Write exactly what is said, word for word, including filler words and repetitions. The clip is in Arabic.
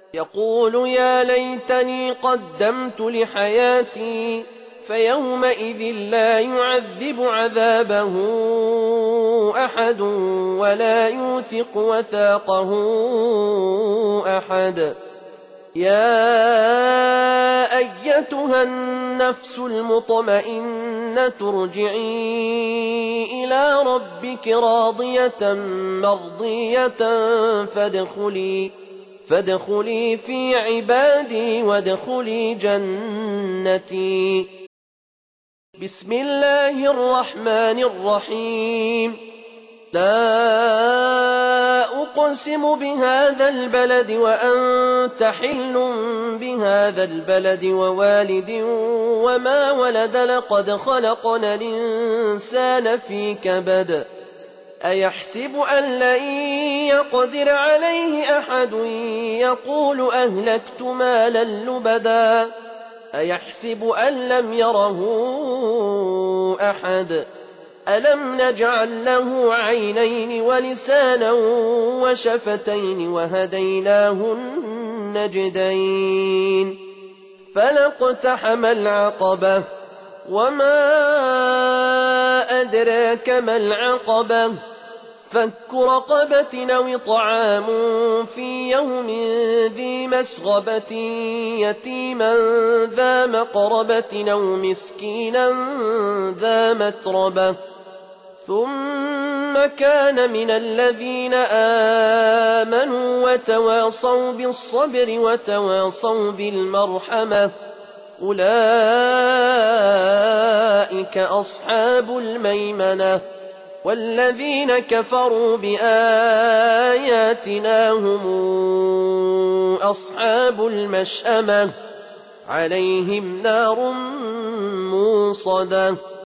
يقول يا ليتني قدمت لحياتي فيومئذ لا يعذب عذابه أحد ولا يوثق وثاقه أحد. يا أيتها النفس المطمئنة ارجعي إلى ربك راضية مرضية فادخلي فادخلي في عبادي وادخلي جنتي. بسم الله الرحمن الرحيم. لا أقسم بهذا البلد وأنت حل بهذا البلد ووالد وما ولد لقد خلقنا الإنسان في كبد. أيحسب أن لن يقدر عليه أحد يقول أهلكت مالا لبدا أيحسب أن لم يره أحد ألم نجعل له عينين ولسانا وشفتين وهديناه النجدين فلاقتحم العقبة وما أدراك ما العقبة فك رقبة أو إطعام في يوم ذي مسغبة يتيما ذا مقربة أو مسكينا ذا متربة ثم كان من الذين آمنوا وتواصوا بالصبر وتواصوا بالمرحمة أولئك أصحاب الميمنة. والذين كفروا بآياتنا هم أصحاب المشأمة عليهم نار موصدة.